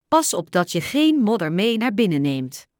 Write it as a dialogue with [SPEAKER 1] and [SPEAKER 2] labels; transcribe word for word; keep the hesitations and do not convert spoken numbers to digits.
[SPEAKER 1] Pas op dat je geen modder mee naar binnen neemt.